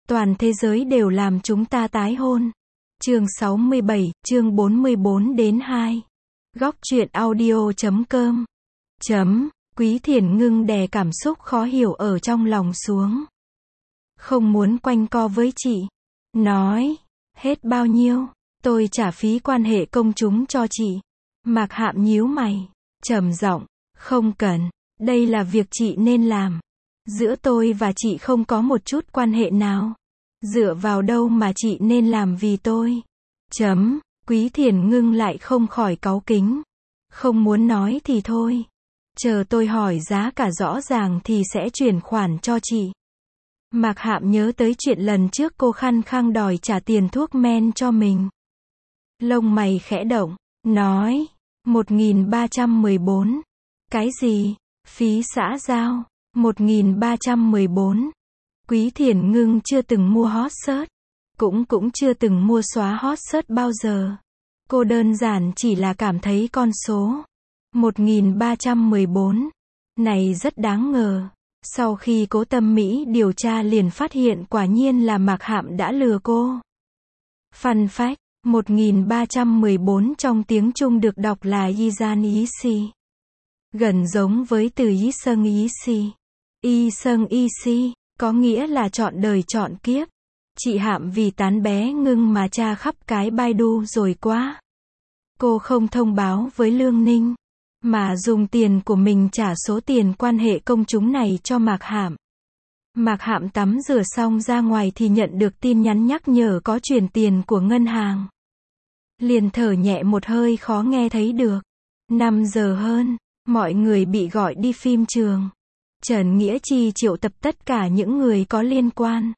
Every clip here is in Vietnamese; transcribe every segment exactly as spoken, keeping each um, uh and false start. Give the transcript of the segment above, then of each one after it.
Toàn thế giới đều làm chúng ta tái hôn. Chương sáu mươi bảy, chương bốn mươi bốn đến hai. Góc truyện audio chấm com. Chấm, Quý Thiển Ngưng đè cảm xúc khó hiểu ở trong lòng xuống. Không muốn quanh co với chị. Nói, hết bao nhiêu, tôi trả phí quan hệ công chúng cho chị. Mạc Hạm nhíu mày, trầm giọng, không cần, đây là việc chị nên làm. Giữa tôi và chị không có một chút quan hệ nào. Dựa vào đâu mà chị nên làm vì tôi? Chấm, Quý Thiển Ngưng lại không khỏi cáu kính. Không muốn nói thì thôi. Chờ tôi hỏi giá cả rõ ràng thì sẽ chuyển khoản cho chị. Mạc Hạm nhớ tới chuyện lần trước cô khăng khăng đòi trả tiền thuốc men cho mình. Lông mày khẽ động, nói, một nghìn ba trăm mười bốn. Cái gì? Phí xã giao, một nghìn ba trăm mười bốn. Quý Thiển Ngưng chưa từng mua hot search, cũng cũng chưa từng mua xóa hot search bao giờ. Cô đơn giản chỉ là cảm thấy con số một nghìn ba trăm mười bốn này rất đáng ngờ. Sau khi Cố Tâm Mỹ điều tra liền phát hiện quả nhiên là Mạc Hạm đã lừa cô. Fun fact, một nghìn ba trăm mười bốn trong tiếng Trung được đọc là Yizan Yisi. Gần giống với từ Yi Sung Yisi. Y Sung Yisi, có nghĩa là trọn đời trọn kiếp. Chị Hạm vì tán bé Ngưng mà tra khắp cái Baidu rồi quá. Cô không thông báo với Lương Ninh, mà dùng tiền của mình trả số tiền quan hệ công chúng này cho Mạc Hạm. Mạc Hạm tắm rửa xong ra ngoài thì nhận được tin nhắn nhắc nhở có chuyển tiền của ngân hàng. Liền thở nhẹ một hơi khó nghe thấy được. năm giờ hơn, mọi người bị gọi đi phim trường. Trần Nghĩa Chi triệu tập tất cả những người có liên quan.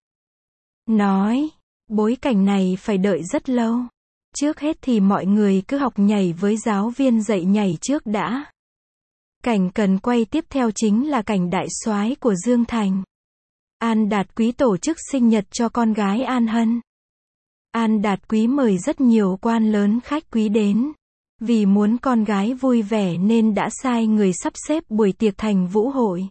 Nói, bối cảnh này phải đợi rất lâu. Trước hết thì mọi người cứ học nhảy với giáo viên dạy nhảy trước đã. Cảnh cần quay tiếp theo chính là cảnh đại soái của Dương Thành. An Đạt Quý tổ chức sinh nhật cho con gái An Hân. An Đạt Quý mời rất nhiều quan lớn khách quý đến. Vì muốn con gái vui vẻ nên đã sai người sắp xếp buổi tiệc thành vũ hội.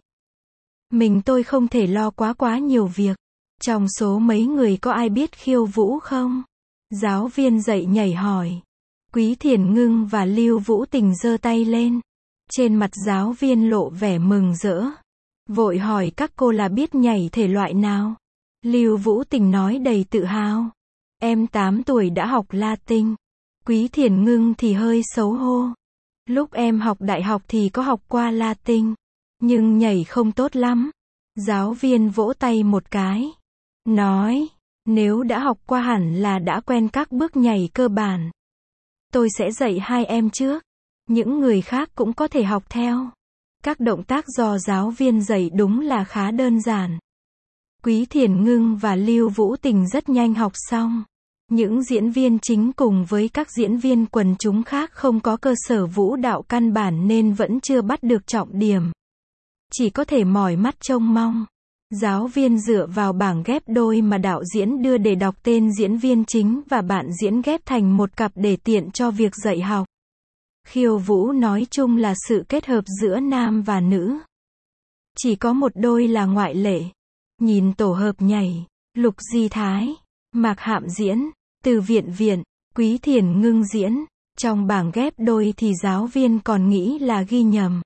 Mình tôi không thể lo quá quá nhiều việc. Trong số mấy người có ai biết khiêu vũ không? Giáo viên dạy nhảy hỏi. Quý Thiển Ngưng và Lưu Vũ Tình giơ tay lên. Trên mặt giáo viên lộ vẻ mừng rỡ. Vội hỏi các cô là biết nhảy thể loại nào? Lưu Vũ Tình nói đầy tự hào. Em tám tuổi đã học Latin. Quý Thiển Ngưng thì hơi xấu hổ. Lúc em học đại học thì có học qua Latin. Nhưng nhảy không tốt lắm. Giáo viên vỗ tay một cái. Nói, nếu đã học qua hẳn là đã quen các bước nhảy cơ bản. Tôi sẽ dạy hai em trước. Những người khác cũng có thể học theo. Các động tác do giáo viên dạy đúng là khá đơn giản. Quý Thiển Ngưng và Lưu Vũ Tình rất nhanh học xong. Những diễn viên chính cùng với các diễn viên quần chúng khác không có cơ sở vũ đạo căn bản nên vẫn chưa bắt được trọng điểm. Chỉ có thể mỏi mắt trông mong. Giáo viên dựa vào bảng ghép đôi mà đạo diễn đưa để đọc tên diễn viên chính và bạn diễn ghép thành một cặp để tiện cho việc dạy học. Khiêu vũ nói chung là sự kết hợp giữa nam và nữ. Chỉ có một đôi là ngoại lệ. Nhìn tổ hợp nhảy, Lục Di Thái, Mạc Hạm diễn, Từ Viện Viện, Quý Thiển Ngưng diễn. Trong bảng ghép đôi thì giáo viên còn nghĩ là ghi nhầm.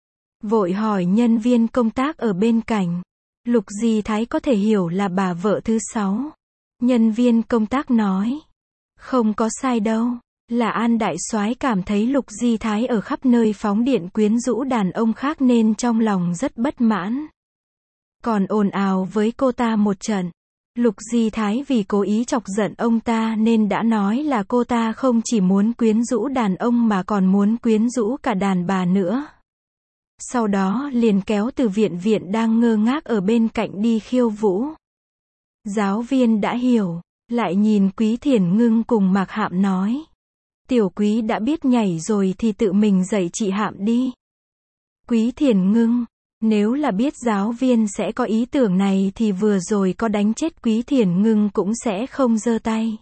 Vội hỏi nhân viên công tác ở bên cạnh. Lục Di Thái có thể hiểu là bà vợ thứ sáu. Nhân viên công tác nói. Không có sai đâu. Là An đại soái cảm thấy Lục Di Thái ở khắp nơi phóng điện quyến rũ đàn ông khác nên trong lòng rất bất mãn. Còn ồn ào với cô ta một trận. Lục Di Thái vì cố ý chọc giận ông ta nên đã nói là cô ta không chỉ muốn quyến rũ đàn ông mà còn muốn quyến rũ cả đàn bà nữa. Sau đó liền kéo Từ Viện Viện đang ngơ ngác ở bên cạnh đi khiêu vũ. Giáo viên đã hiểu, lại nhìn Quý Thiển Ngưng cùng Mạc Hạm nói. Tiểu Quý đã biết nhảy rồi thì tự mình dạy chị Hạm đi. Quý Thiển Ngưng, nếu là biết giáo viên sẽ có ý tưởng này thì vừa rồi có đánh chết Quý Thiển Ngưng cũng sẽ không giơ tay.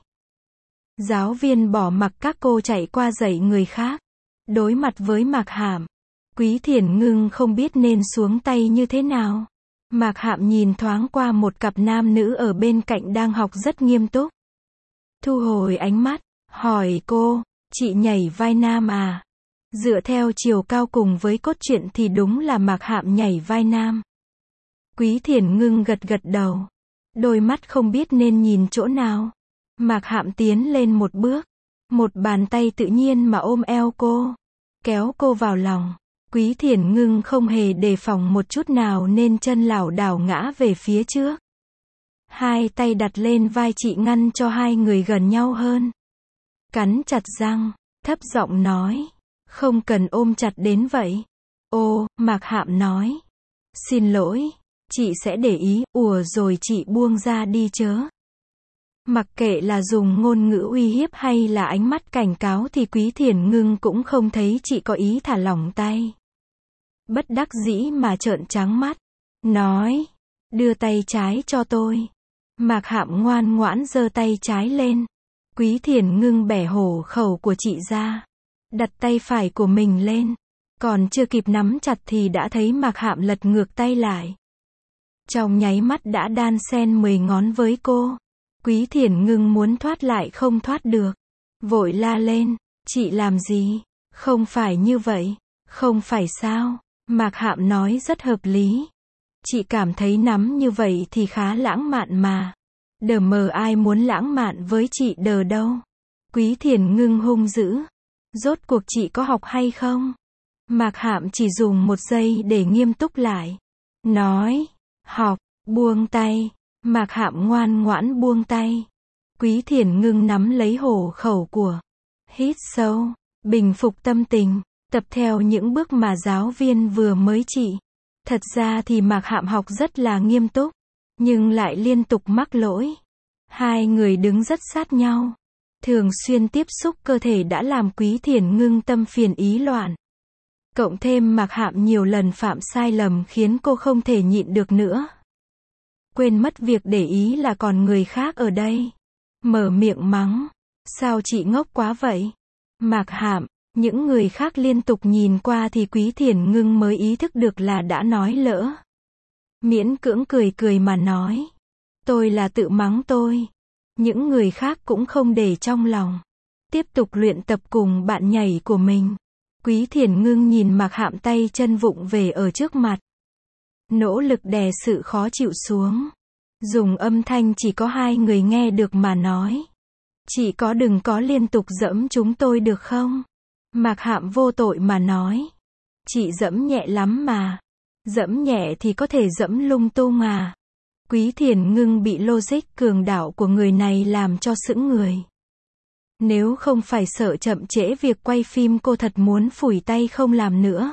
Giáo viên bỏ mặc các cô chạy qua dạy người khác. Đối mặt với Mạc Hạm, Quý Thiển Ngưng không biết nên xuống tay như thế nào. Mạc Hạm nhìn thoáng qua một cặp nam nữ ở bên cạnh đang học rất nghiêm túc. Thu hồi ánh mắt, hỏi cô, chị nhảy vai nam à? Dựa theo chiều cao cùng với cốt truyện thì đúng là Mạc Hạm nhảy vai nam. Quý Thiển Ngưng gật gật đầu. Đôi mắt không biết nên nhìn chỗ nào. Mạc Hạm tiến lên một bước. Một bàn tay tự nhiên mà ôm eo cô. Kéo cô vào lòng. Quý Thiển Ngưng không hề đề phòng một chút nào nên chân lảo đảo ngã về phía trước. Hai tay đặt lên vai chị ngăn cho hai người gần nhau hơn. Cắn chặt răng, thấp giọng nói. Không cần ôm chặt đến vậy. Ô, Mạc Hạm nói. Xin lỗi, chị sẽ để ý, ủa rồi chị buông ra đi chớ. Mặc kệ là dùng ngôn ngữ uy hiếp hay là ánh mắt cảnh cáo thì Quý Thiển Ngưng cũng không thấy chị có ý thả lỏng tay. Bất đắc dĩ mà trợn trắng mắt. Nói, đưa tay trái cho tôi. Mạc Hạm ngoan ngoãn giơ tay trái lên. Quý Thiển Ngưng bẻ hổ khẩu của chị ra. Đặt tay phải của mình lên. Còn chưa kịp nắm chặt thì đã thấy Mạc Hạm lật ngược tay lại. Trong nháy mắt đã đan xen mười ngón với cô. Quý Thiển Ngưng muốn thoát lại không thoát được. Vội la lên, chị làm gì? Không phải như vậy. Không phải sao? Mạc Hạm nói rất hợp lý. Chị cảm thấy nắm như vậy thì khá lãng mạn mà. Đờ mờ ai muốn lãng mạn với chị đờ đâu. Quý Thiển Ngưng hung dữ. Rốt cuộc chị có học hay không? Mạc Hạm chỉ dùng một giây để nghiêm túc lại. Nói, học, buông tay. Mạc Hạm ngoan ngoãn buông tay. Quý Thiển Ngưng nắm lấy hổ khẩu của. Hít sâu, bình phục tâm tình, tập theo những bước mà giáo viên vừa mới chỉ. Thật ra thì Mạc Hạm học rất là nghiêm túc, nhưng lại liên tục mắc lỗi. Hai người đứng rất sát nhau. Thường xuyên tiếp xúc cơ thể đã làm Quý Thiển Ngưng tâm phiền ý loạn. Cộng thêm Mạc Hạm nhiều lần phạm sai lầm khiến cô không thể nhịn được nữa. Quên mất việc để ý là còn người khác ở đây. Mở miệng mắng. Sao chị ngốc quá vậy? Mạc Hạm, những người khác liên tục nhìn qua thì Quý Thiển Ngưng mới ý thức được là đã nói lỡ. Miễn cưỡng cười cười mà nói. Tôi là tự mắng tôi. Những người khác cũng không để trong lòng. Tiếp tục luyện tập cùng bạn nhảy của mình. Quý Thiển Ngưng nhìn Mạc Hạm tay chân vụng về ở trước mặt. Nỗ lực đè sự khó chịu xuống. Dùng âm thanh chỉ có hai người nghe được mà nói. Chị có đừng có liên tục giẫm chúng tôi được không? Mạc Hạm vô tội mà nói. Chị giẫm nhẹ lắm mà. Giẫm nhẹ thì có thể giẫm lung tung à? Quý Thiển Ngưng bị logic cường đạo của người này làm cho sững người. Nếu không phải sợ chậm trễ việc quay phim cô thật muốn phủi tay không làm nữa.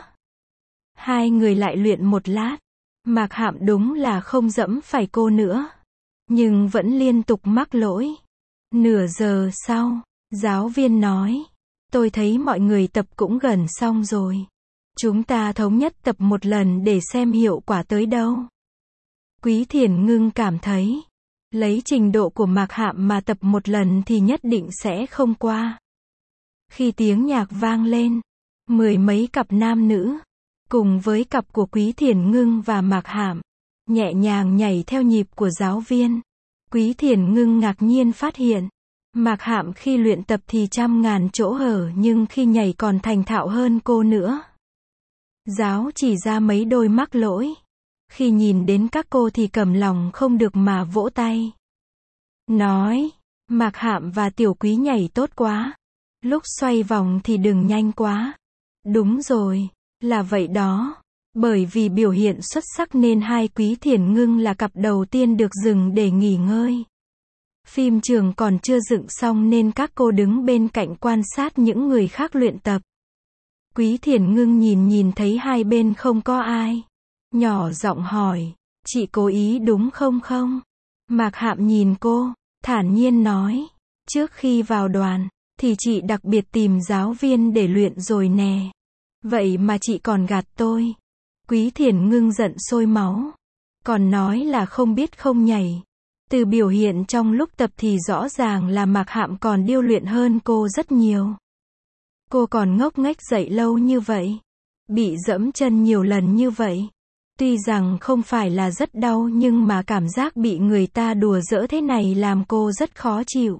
Hai người lại luyện một lát. Mạc Hạm đúng là không dẫm phải cô nữa. Nhưng vẫn liên tục mắc lỗi. Nửa giờ sau, giáo viên nói. Tôi thấy mọi người tập cũng gần xong rồi. Chúng ta thống nhất tập một lần để xem hiệu quả tới đâu. Quý Thiển Ngưng cảm thấy. Lấy trình độ của Mạc Hạm mà tập một lần thì nhất định sẽ không qua. Khi tiếng nhạc vang lên, mười mấy cặp nam nữ, cùng với cặp của Quý Thiển Ngưng và Mạc Hạm, nhẹ nhàng nhảy theo nhịp của giáo viên. Quý Thiển Ngưng ngạc nhiên phát hiện, Mạc Hạm khi luyện tập thì trăm ngàn chỗ hở nhưng khi nhảy còn thành thạo hơn cô nữa. Giáo chỉ ra mấy đôi mắc lỗi. Khi nhìn đến các cô thì cầm lòng không được mà vỗ tay. Nói, Mạc Hạm và Tiểu Quý nhảy tốt quá. Lúc xoay vòng thì đừng nhanh quá. Đúng rồi, là vậy đó. Bởi vì biểu hiện xuất sắc nên hai Quý Thiển Ngưng là cặp đầu tiên được dừng để nghỉ ngơi. Phim trường còn chưa dựng xong nên các cô đứng bên cạnh quan sát những người khác luyện tập. Quý Thiển Ngưng nhìn nhìn thấy hai bên không có ai. Nhỏ giọng hỏi, chị cố ý đúng không không? Mạc Hạm nhìn cô, thản nhiên nói, trước khi vào đoàn, thì chị đặc biệt tìm giáo viên để luyện rồi nè. Vậy mà chị còn gạt tôi. Quý Thiển Ngưng giận sôi máu. Còn nói là không biết không nhảy. Từ biểu hiện trong lúc tập thì rõ ràng là Mạc Hạm còn điêu luyện hơn cô rất nhiều. Cô còn ngốc nghếch dậy lâu như vậy. Bị dẫm chân nhiều lần như vậy. Tuy rằng không phải là rất đau nhưng mà cảm giác bị người ta đùa giỡn thế này làm cô rất khó chịu.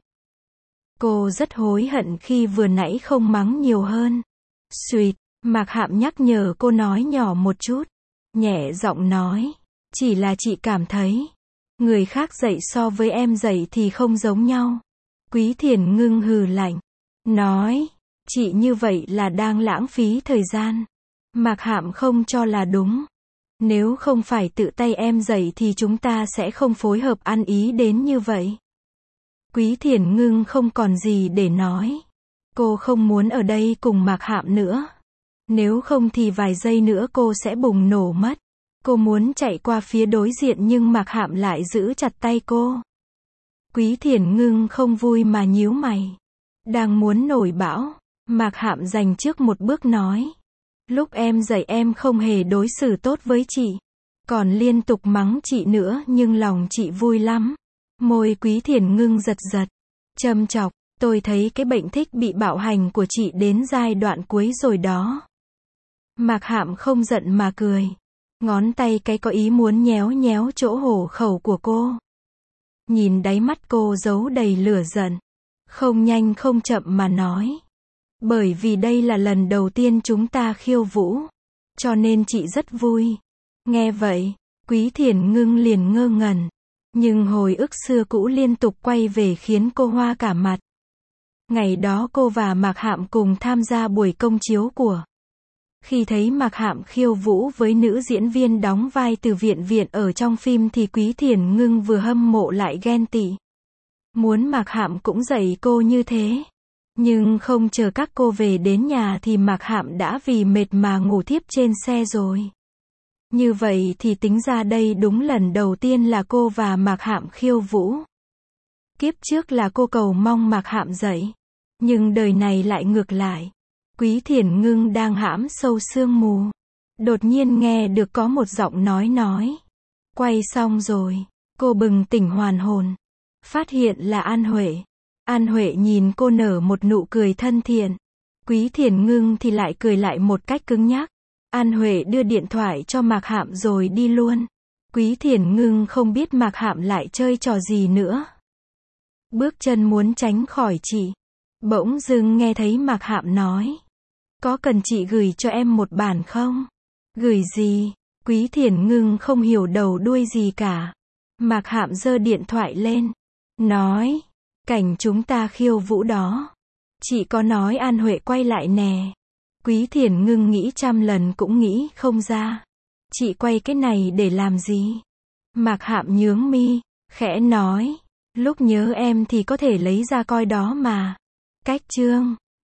Cô rất hối hận khi vừa nãy không mắng nhiều hơn. Xuyệt, Mạc Hạm nhắc nhở cô nói nhỏ một chút. Nhẹ giọng nói, chỉ là chị cảm thấy, người khác dạy so với em dạy thì không giống nhau. Quý Thiền Ngưng hừ lạnh, nói, chị như vậy là đang lãng phí thời gian. Mạc Hạm không cho là đúng. Nếu không phải tự tay em dạy thì chúng ta sẽ không phối hợp ăn ý đến như vậy. Quý Thiền Ngưng không còn gì để nói. Cô không muốn ở đây cùng Mạc Hạm nữa. Nếu không thì vài giây nữa cô sẽ bùng nổ mất. Cô muốn chạy qua phía đối diện nhưng Mạc Hạm lại giữ chặt tay cô. Quý Thiền Ngưng không vui mà nhíu mày. Đang muốn nổi bão, Mạc Hạm giành trước một bước nói. Lúc em dạy em không hề đối xử tốt với chị. Còn liên tục mắng chị nữa nhưng lòng chị vui lắm. Môi Quý Thiền Ngưng giật giật. Châm chọc, tôi thấy cái bệnh thích bị bạo hành của chị đến giai đoạn cuối rồi đó. Mạc Hạm không giận mà cười. Ngón tay cái có ý muốn nhéo nhéo chỗ hổ khẩu của cô. Nhìn đáy mắt cô giấu đầy lửa giận. Không nhanh không chậm mà nói. Bởi vì đây là lần đầu tiên chúng ta khiêu vũ. Cho nên chị rất vui. Nghe vậy, Quý Thiền Ngưng liền ngơ ngẩn. Nhưng hồi ức xưa cũ liên tục quay về khiến cô hoa cả mặt. Ngày đó cô và Mạc Hạm cùng tham gia buổi công chiếu của. Khi thấy Mạc Hạm khiêu vũ với nữ diễn viên đóng vai Từ Viện Viện ở trong phim thì Quý Thiền Ngưng vừa hâm mộ lại ghen tị. Muốn Mạc Hạm cũng dạy cô như thế. Nhưng không chờ các cô về đến nhà thì Mạc Hạm đã vì mệt mà ngủ thiếp trên xe rồi. Như vậy thì tính ra đây đúng lần đầu tiên là cô và Mạc Hạm khiêu vũ. Kiếp trước là cô cầu mong Mạc Hạm dạy. Nhưng đời này lại ngược lại. Quý Thiền Ngưng đang hãm sâu sương mù. Đột nhiên nghe được có một giọng nói nói. Quay xong rồi. Cô bừng tỉnh hoàn hồn. Phát hiện là An Huệ. An Huệ nhìn cô nở một nụ cười thân thiện. Quý Thiền Ngưng thì lại cười lại một cách cứng nhắc. An Huệ đưa điện thoại cho Mạc Hạm rồi đi luôn. Quý Thiền Ngưng không biết Mạc Hạm lại chơi trò gì nữa. Bước chân muốn tránh khỏi chị. Bỗng dưng nghe thấy Mạc Hạm nói. Có cần chị gửi cho em một bản không? Gửi gì? Quý Thiền Ngưng không hiểu đầu đuôi gì cả. Mạc Hạm giơ điện thoại lên. Nói. Cảnh chúng ta khiêu vũ đó. Chị có nói An Huệ quay lại nè. Quý Thiền Ngưng nghĩ trăm lần cũng nghĩ không ra. Chị quay cái này để làm gì? Mạc Hạm nhướng mi, khẽ nói. Lúc nhớ em thì có thể lấy ra coi đó mà. Cách chương.